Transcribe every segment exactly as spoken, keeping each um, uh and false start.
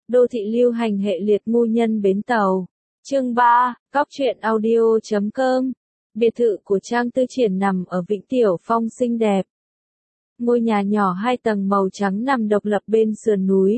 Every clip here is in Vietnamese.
Đô thị lưu hành hệ liệt ngu nhân bến tàu. Chương ba, Cóc truyện audio chấm com. Biệt thự của Trang Tư Triển nằm ở Vĩnh Tiểu Phong xinh đẹp. Ngôi nhà nhỏ hai tầng màu trắng nằm độc lập bên sườn núi.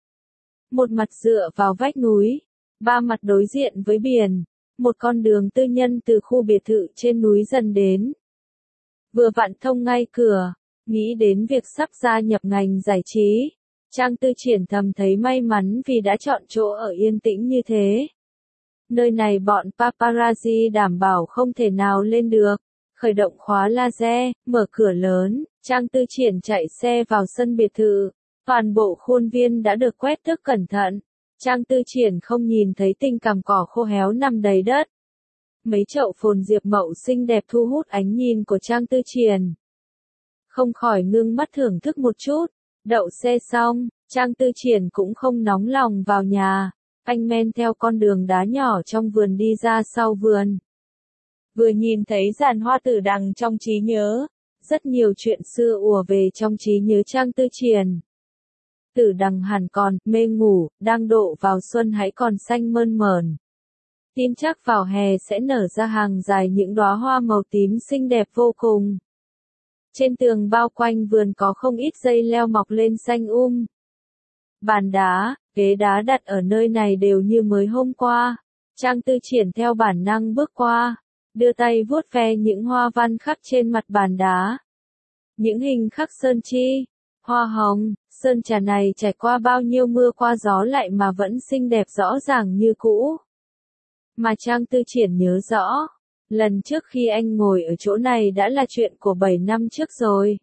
Một mặt dựa vào vách núi, ba mặt đối diện với biển. Một con đường tư nhân từ khu biệt thự trên núi dần đến. Vừa vặn thông ngay cửa, nghĩ đến việc sắp gia nhập ngành giải trí. Trang Tư Triển thầm thấy may mắn vì đã chọn chỗ ở yên tĩnh như thế. Nơi này bọn paparazzi đảm bảo không thể nào lên được. Khởi động khóa laser, mở cửa lớn, Trang Tư Triển chạy xe vào sân biệt thự. Toàn bộ khuôn viên đã được quét tước cẩn thận. Trang Tư Triển không nhìn thấy tinh cằm cỏ khô héo nằm đầy đất. Mấy chậu phồn diệp mậu xinh đẹp thu hút ánh nhìn của Trang Tư Triển. Không khỏi ngưng mắt thưởng thức một chút. Đậu xe xong, Trang Tư Triển cũng không nóng lòng vào nhà. Anh men theo con đường đá nhỏ trong vườn đi ra sau vườn. Vừa nhìn thấy giàn hoa tử đằng trong trí nhớ. Rất nhiều chuyện xưa ùa về trong trí nhớ Trang Tư Triển. Tử đằng hẳn còn, mê ngủ, đang độ vào xuân hãy còn xanh mơn mởn. Tin chắc vào hè sẽ nở ra hàng dài những đóa hoa màu tím xinh đẹp vô cùng. Trên tường bao quanh vườn có không ít dây leo mọc lên xanh um. Bàn đá, ghế đá đặt ở nơi này đều như mới hôm qua. Trang Tư Triển theo bản năng bước qua, đưa tay vuốt ve những hoa văn khắc trên mặt bàn đá. Những hình khắc sơn chi, hoa hồng, sơn trà này trải qua bao nhiêu mưa qua gió lại mà vẫn xinh đẹp rõ ràng như cũ. Mà Trang Tư Triển nhớ rõ, lần trước khi anh ngồi ở chỗ này đã là chuyện của bảy năm trước rồi.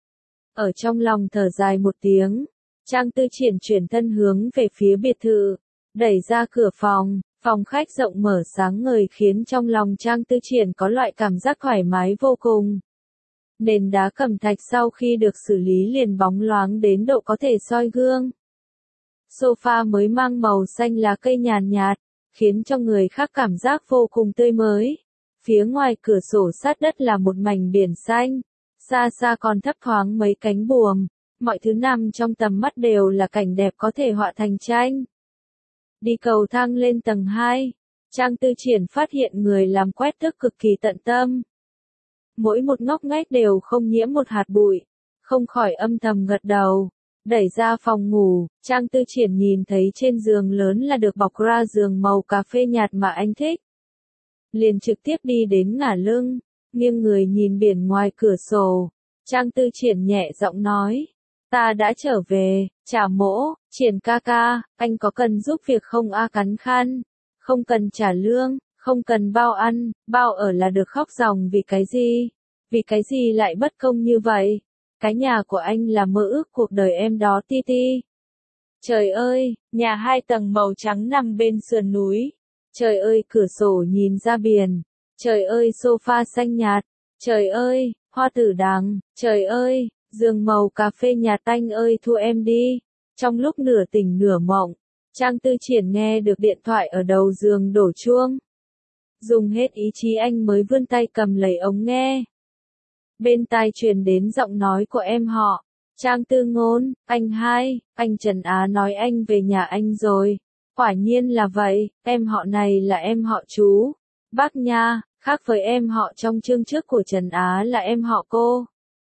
Ở trong lòng thở dài một tiếng, Trang Tư Triển chuyển thân hướng về phía biệt thự, đẩy ra cửa phòng, phòng khách rộng mở sáng ngời khiến trong lòng Trang Tư Triển có loại cảm giác thoải mái vô cùng. Nền đá cẩm thạch sau khi được xử lý liền bóng loáng đến độ có thể soi gương. Sofa mới mang màu xanh lá cây nhàn nhạt, khiến cho người khác cảm giác vô cùng tươi mới. Phía ngoài cửa sổ sát đất là một mảnh biển xanh, xa xa còn thấp thoáng mấy cánh buồm, mọi thứ nằm trong tầm mắt đều là cảnh đẹp có thể họa thành tranh. Đi cầu thang lên tầng hai, Trang Tư Triển phát hiện người làm quét tước cực kỳ tận tâm. Mỗi một ngóc ngách đều không nhiễm một hạt bụi, không khỏi âm thầm gật đầu. Đẩy ra phòng ngủ, Trang Tư Triển nhìn thấy trên giường lớn là được bọc ra giường màu cà phê nhạt mà anh thích. Liền trực tiếp đi đến ngả lưng, nghiêng người nhìn biển ngoài cửa sổ. Trang Tư Triển nhẹ giọng nói, ta đã trở về, chào mỗ, Triển ca ca, anh có cần giúp việc không a? Cắn khăn, không cần trả lương, không cần bao ăn, bao ở là được. Khóc ròng vì cái gì? Vì cái gì lại bất công như vậy? Cái nhà của anh là mơ ước cuộc đời em đó ti ti. Trời ơi, nhà hai tầng màu trắng nằm bên sườn núi. Trời ơi, cửa sổ nhìn ra biển. Trời ơi, sofa xanh nhạt. Trời ơi, hoa tử đằng. Trời ơi, giường màu cà phê nhạt. Anh ơi thu em đi. Trong lúc nửa tỉnh nửa mộng, Trang Tư Triển nghe được điện thoại ở đầu giường đổ chuông. Dùng hết ý chí anh mới vươn tay cầm lấy ống nghe. Bên tai truyền đến giọng nói của em họ. Trang Tư Ngôn, anh hai, anh Trần Á nói anh về nhà anh rồi. Quả nhiên là vậy, em họ này là em họ chú. Bác nha, khác với em họ trong chương trước của Trần Á là em họ cô.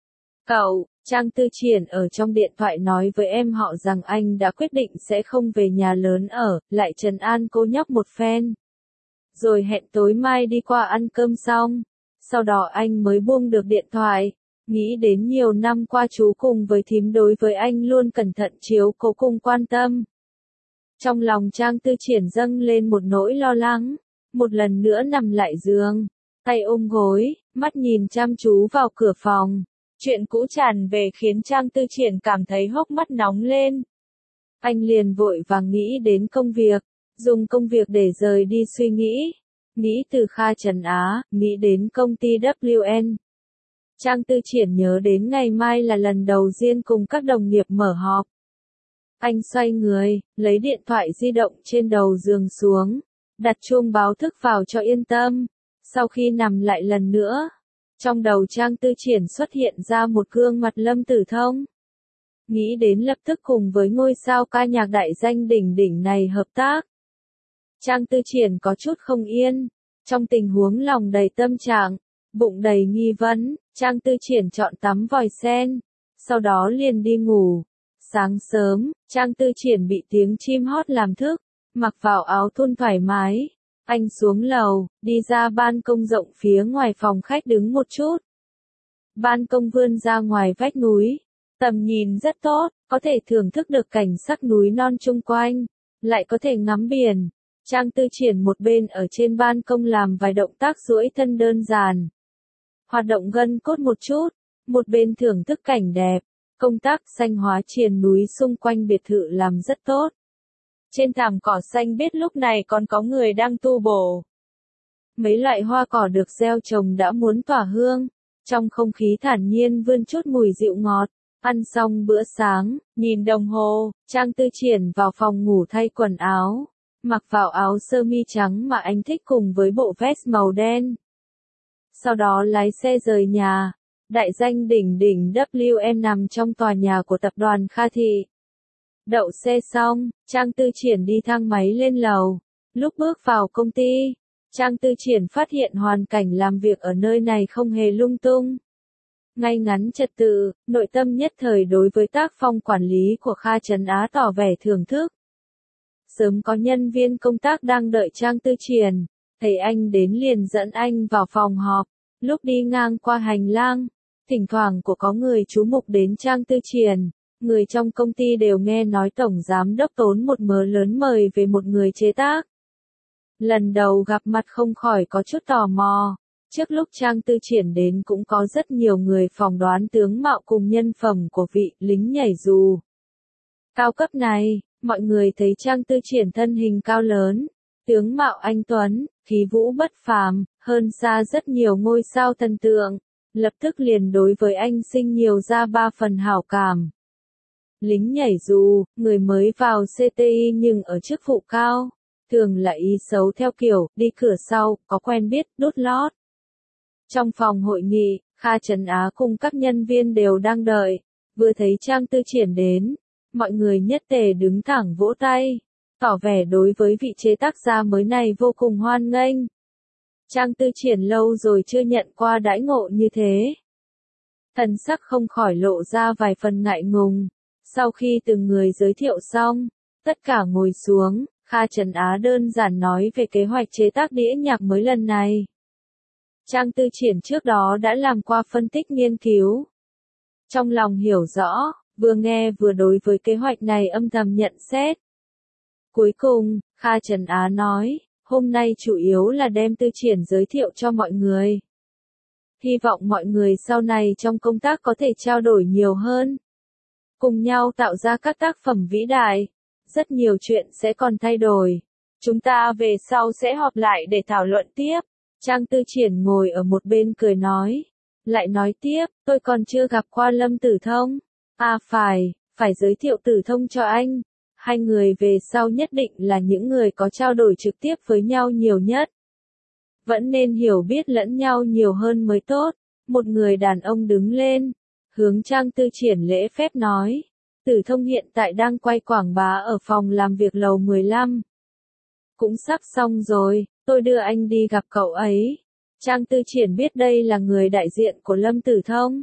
Cậu, Trang Tư Triển ở trong điện thoại nói với em họ rằng anh đã quyết định sẽ không về nhà lớn ở, lại trấn an cô nhóc một phen. Rồi hẹn tối mai đi qua ăn cơm xong. Sau đó anh mới buông được điện thoại, nghĩ đến nhiều năm qua chú cùng với thím đối với anh luôn cẩn thận chiếu cố cùng quan tâm. Trong lòng Trang Tư Triển dâng lên một nỗi lo lắng, một lần nữa nằm lại giường, tay ôm gối, mắt nhìn chăm chú vào cửa phòng. Chuyện cũ tràn về khiến Trang Tư Triển cảm thấy hốc mắt nóng lên. Anh liền vội vàng nghĩ đến công việc, dùng công việc để rời đi suy nghĩ. Nghĩ từ Kha Trần Á, nghĩ đến công ty W N. Trang Tư Triển nhớ đến ngày mai là lần đầu tiên cùng các đồng nghiệp mở họp. Anh xoay người, lấy điện thoại di động trên đầu giường xuống, đặt chuông báo thức vào cho yên tâm. Sau khi nằm lại lần nữa, trong đầu Trang Tư Triển xuất hiện ra một gương mặt Lâm Tử Thông. nghĩ đến lập tức cùng với ngôi sao ca nhạc đại danh đỉnh đỉnh này hợp tác. Trang Tư Triển có chút không yên, trong tình huống lòng đầy tâm trạng, bụng đầy nghi vấn, Trang Tư Triển chọn tắm vòi sen, sau đó liền đi ngủ. Sáng sớm, Trang Tư Triển bị tiếng chim hót làm thức, mặc vào áo thun thoải mái. Anh xuống lầu, đi ra ban công rộng phía ngoài phòng khách đứng một chút. Ban công vươn ra ngoài vách núi, tầm nhìn rất tốt, có thể thưởng thức được cảnh sắc núi non chung quanh, lại có thể ngắm biển. Trang Tư Triển một bên ở trên ban công làm vài động tác duỗi thân đơn giản, hoạt động gân cốt một chút, một bên thưởng thức cảnh đẹp. Công tác xanh hóa triền núi xung quanh biệt thự làm rất tốt. Trên thảm cỏ xanh biếc lúc này còn có người đang tu bổ. Mấy loại hoa cỏ được gieo trồng đã muốn tỏa hương, trong không khí thản nhiên vươn chút mùi dịu ngọt. Ăn xong bữa sáng, nhìn đồng hồ, Trang Tư Triển vào phòng ngủ thay quần áo, mặc vào áo sơ mi trắng mà anh thích cùng với bộ vest màu đen. Sau đó lái xe rời nhà. Đại danh đỉnh đỉnh W N nằm trong tòa nhà của tập đoàn Kha Thị. Đậu xe xong, Trang Tư Triển đi thang máy lên lầu. Lúc bước vào công ty, Trang Tư Triển phát hiện hoàn cảnh làm việc ở nơi này không hề lung tung. Ngay ngắn trật tự, nội tâm nhất thời đối với tác phong quản lý của Kha Trấn Á tỏ vẻ thưởng thức. Sớm có nhân viên công tác đang đợi Trang Tư Triển, thấy anh đến liền dẫn anh vào phòng họp. Lúc đi ngang qua hành lang, thỉnh thoảng của có người chú mục đến Trang Tư Triển, người trong công ty đều nghe nói tổng giám đốc tốn một mớ lớn mời về một người chế tác. Lần đầu gặp mặt không khỏi có chút tò mò, trước lúc Trang Tư Triển đến cũng có rất nhiều người phỏng đoán tướng mạo cùng nhân phẩm của vị lính nhảy dù cao cấp này, mọi người thấy Trang Tư Triển thân hình cao lớn, tướng mạo anh tuấn, khí vũ bất phàm, hơn xa rất nhiều ngôi sao thần tượng. Lập tức liền đối với anh sinh nhiều ra ba phần hảo cảm. Lính nhảy dù, người mới vào C T I nhưng ở chức vụ cao, thường là ý xấu theo kiểu, đi cửa sau, có quen biết, đút lót. Trong phòng hội nghị, Kha Trấn Á cùng các nhân viên đều đang đợi, vừa thấy Trang Tư Triển đến, mọi người nhất tề đứng thẳng vỗ tay, tỏ vẻ đối với vị chế tác gia mới này vô cùng hoan nghênh. Trang Tư Triển lâu rồi chưa nhận qua đãi ngộ như thế. Thần sắc không khỏi lộ ra vài phần ngại ngùng. Sau khi từng người giới thiệu xong, tất cả ngồi xuống, Kha Trấn Á đơn giản nói về kế hoạch chế tác đĩa nhạc mới lần này. Trang Tư Triển trước đó đã làm qua phân tích nghiên cứu. Trong lòng hiểu rõ, vừa nghe vừa đối với kế hoạch này âm thầm nhận xét. Cuối cùng, Kha Trấn Á nói, hôm nay chủ yếu là đem Tư Triển giới thiệu cho mọi người. Hy vọng mọi người sau này trong công tác có thể trao đổi nhiều hơn. Cùng nhau tạo ra các tác phẩm vĩ đại. Rất nhiều chuyện sẽ còn thay đổi. Chúng ta về sau sẽ họp lại để thảo luận tiếp. Trang Tư Triển ngồi ở một bên cười nói. Lại nói tiếp, tôi còn chưa gặp qua Lâm Tử Thông. À phải, phải giới thiệu Tử Thông cho anh. Hai người về sau nhất định là những người có trao đổi trực tiếp với nhau nhiều nhất. Vẫn nên hiểu biết lẫn nhau nhiều hơn mới tốt. Một người đàn ông đứng lên, hướng Trang Tư Triển lễ phép nói. Tử Thông hiện tại đang quay quảng bá ở phòng làm việc lầu mười lăm. Cũng sắp xong rồi, tôi đưa anh đi gặp cậu ấy. Trang Tư Triển biết đây là người đại diện của Lâm Tử Thông.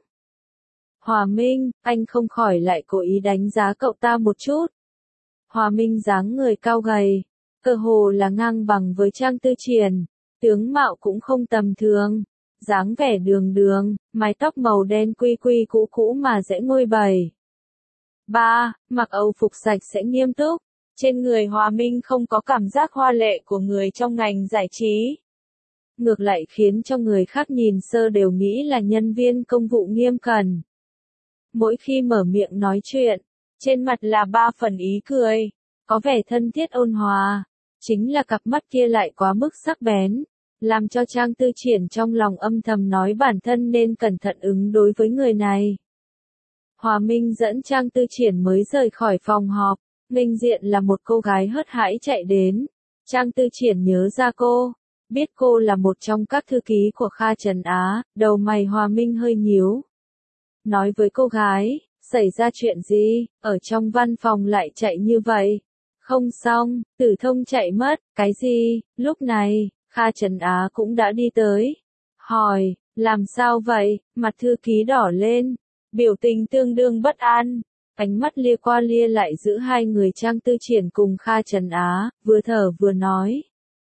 Hòa Minh, anh không khỏi lại cố ý đánh giá cậu ta một chút. Hòa Minh dáng người cao gầy, cơ hồ là ngang bằng với Trang Tư Triển, tướng mạo cũng không tầm thường, dáng vẻ đường đường, mái tóc màu đen quy quy cũ cũ mà dễ ngôi bày. Ba, mặc âu phục sạch sẽ nghiêm túc, trên người Hòa Minh không có cảm giác hoa lệ của người trong ngành giải trí. Ngược lại khiến cho người khác nhìn sơ đều nghĩ là nhân viên công vụ nghiêm cẩn. Mỗi khi mở miệng nói chuyện, trên mặt là ba phần ý cười, có vẻ thân thiết ôn hòa, chính là cặp mắt kia lại quá mức sắc bén, làm cho Trang Tư Triển trong lòng âm thầm nói bản thân nên cẩn thận ứng đối với người này. Hòa Minh dẫn Trang Tư Triển mới rời khỏi phòng họp, nghênh diện là một cô gái hớt hải chạy đến. Trang Tư Triển nhớ ra cô, biết cô là một trong các thư ký của Kha Trấn Á, đầu mày Hòa Minh hơi nhíu. Nói với cô gái, Xảy ra chuyện gì, ở trong văn phòng lại chạy như vậy? Không xong, Tử Thông chạy mất, cái gì? Lúc này, Kha Trấn Á cũng đã đi tới. Hỏi, làm sao vậy? Mặt thư ký đỏ lên, biểu tình tương đương bất an. Ánh mắt lia qua lia lại giữ hai người Trang Tư Triển cùng Kha Trấn Á, vừa thở vừa nói.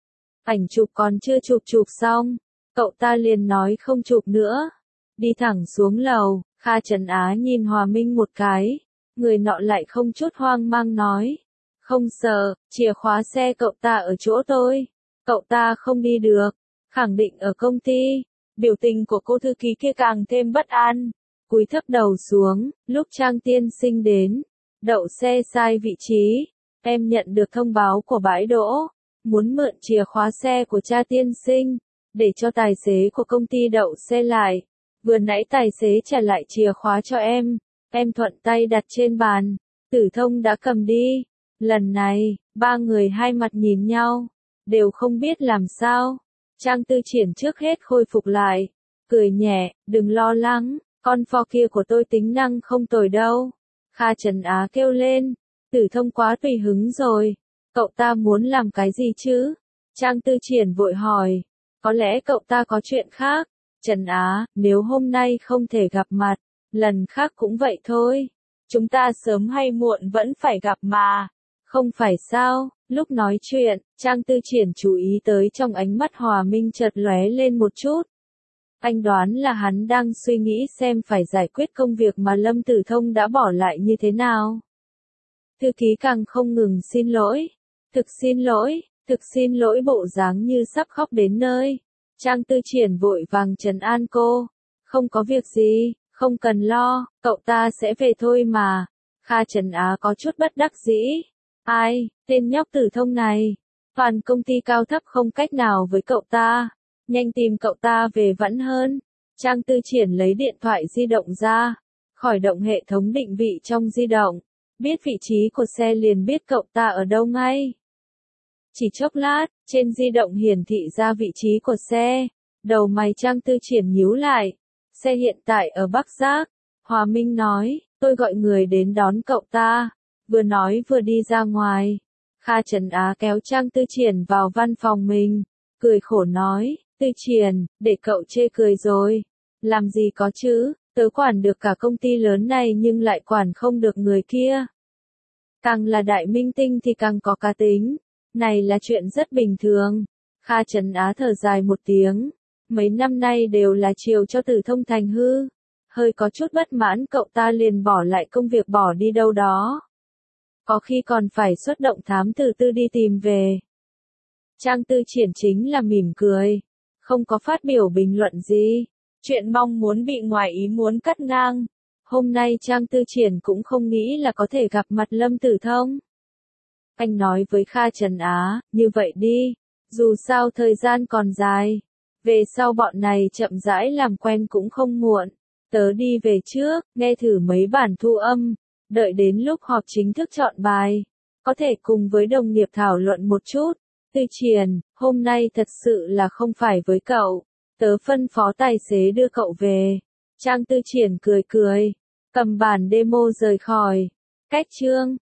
Ảnh chụp còn chưa chụp chụp xong, cậu ta liền nói không chụp nữa. Đi thẳng xuống lầu, Kha Trấn Á nhìn Hòa Minh một cái, người nọ lại không chút hoang mang nói. Không sợ, chìa khóa xe cậu ta ở chỗ tôi. Cậu ta không đi được, khẳng định ở công ty. Biểu tình của cô thư ký kia càng thêm bất an. Cúi thấp đầu xuống, lúc Trang tiên sinh đến, đậu xe sai vị trí. Em nhận được thông báo của bãi đỗ, muốn mượn chìa khóa xe của cha tiên sinh, để cho tài xế của công ty đậu xe lại. Vừa nãy tài xế trả lại chìa khóa cho em, em thuận tay đặt trên bàn, Tử Thông đã cầm đi. Lần này, ba người hai mặt nhìn nhau, đều không biết làm sao. Trang Tư Triển trước hết khôi phục lại, cười nhẹ, đừng lo lắng, con pho kia của tôi tính năng không tồi đâu. Kha Trấn Á kêu lên, Tử Thông quá tùy hứng rồi, cậu ta muốn làm cái gì chứ? Trang Tư Triển vội hỏi, có lẽ cậu ta có chuyện khác. Trấn Á, nếu hôm nay không thể gặp mặt, lần khác cũng vậy thôi. Chúng ta sớm hay muộn vẫn phải gặp mà. Không phải sao? Lúc nói chuyện, Trang Tư Triển chú ý tới trong ánh mắt Hòa Minh chợt lóe lên một chút. Anh đoán là hắn đang suy nghĩ xem phải giải quyết công việc mà Lâm Tử Thông đã bỏ lại như thế nào. Thư ký càng không ngừng xin lỗi. Thực xin lỗi, thực xin lỗi bộ dáng như sắp khóc đến nơi. Trang Tư Triển vội vàng trấn an cô. Không có việc gì, không cần lo, cậu ta sẽ về thôi mà. Kha Trấn Á có chút bất đắc dĩ. Ai, tên nhóc Tử Thông này. Toàn công ty cao thấp không cách nào với cậu ta. Nhanh tìm cậu ta về vẫn hơn. Trang Tư Triển lấy điện thoại di động ra. Khởi động hệ thống định vị trong di động. Biết vị trí của xe liền biết cậu ta ở đâu ngay. Chỉ chốc lát, trên di động hiển thị ra vị trí của xe. Đầu mày Trang Tư Triển nhíu lại. Xe hiện tại ở Bắc Giác. Hòa Minh nói, tôi gọi người đến đón cậu ta. Vừa nói vừa đi ra ngoài. Kha Trấn Á kéo Trang Tư Triển vào văn phòng mình. Cười khổ nói, Tư Triển, để cậu chê cười rồi. Làm gì có chứ, tớ quản được cả công ty lớn này nhưng lại quản không được người kia. Càng là đại minh tinh thì càng có cá tính. Này là chuyện rất bình thường. Kha Trấn Á thở dài một tiếng. Mấy năm nay đều là chiều cho Tử Thông thành hư. Hơi có chút bất mãn cậu ta liền bỏ lại công việc bỏ đi đâu đó. Có khi còn phải xuất động thám tử tư đi tìm về. Trang Tư Triển chính là mỉm cười. Không có phát biểu bình luận gì. Chuyện mong muốn bị ngoài ý muốn cắt ngang. Hôm nay Trang Tư Triển cũng không nghĩ là có thể gặp mặt Lâm Tử Thông. Anh nói với Kha Trấn Á, như vậy đi. Dù sao thời gian còn dài. Về sau bọn này chậm rãi làm quen cũng không muộn. Tớ đi về trước, nghe thử mấy bản thu âm. Đợi đến lúc họp chính thức chọn bài. Có thể cùng với đồng nghiệp thảo luận một chút. Tư Triển, hôm nay thật sự là không phải với cậu. Tớ phân phó tài xế đưa cậu về. Trang Tư Triển cười cười. Cầm bản demo rời khỏi. Cách chương.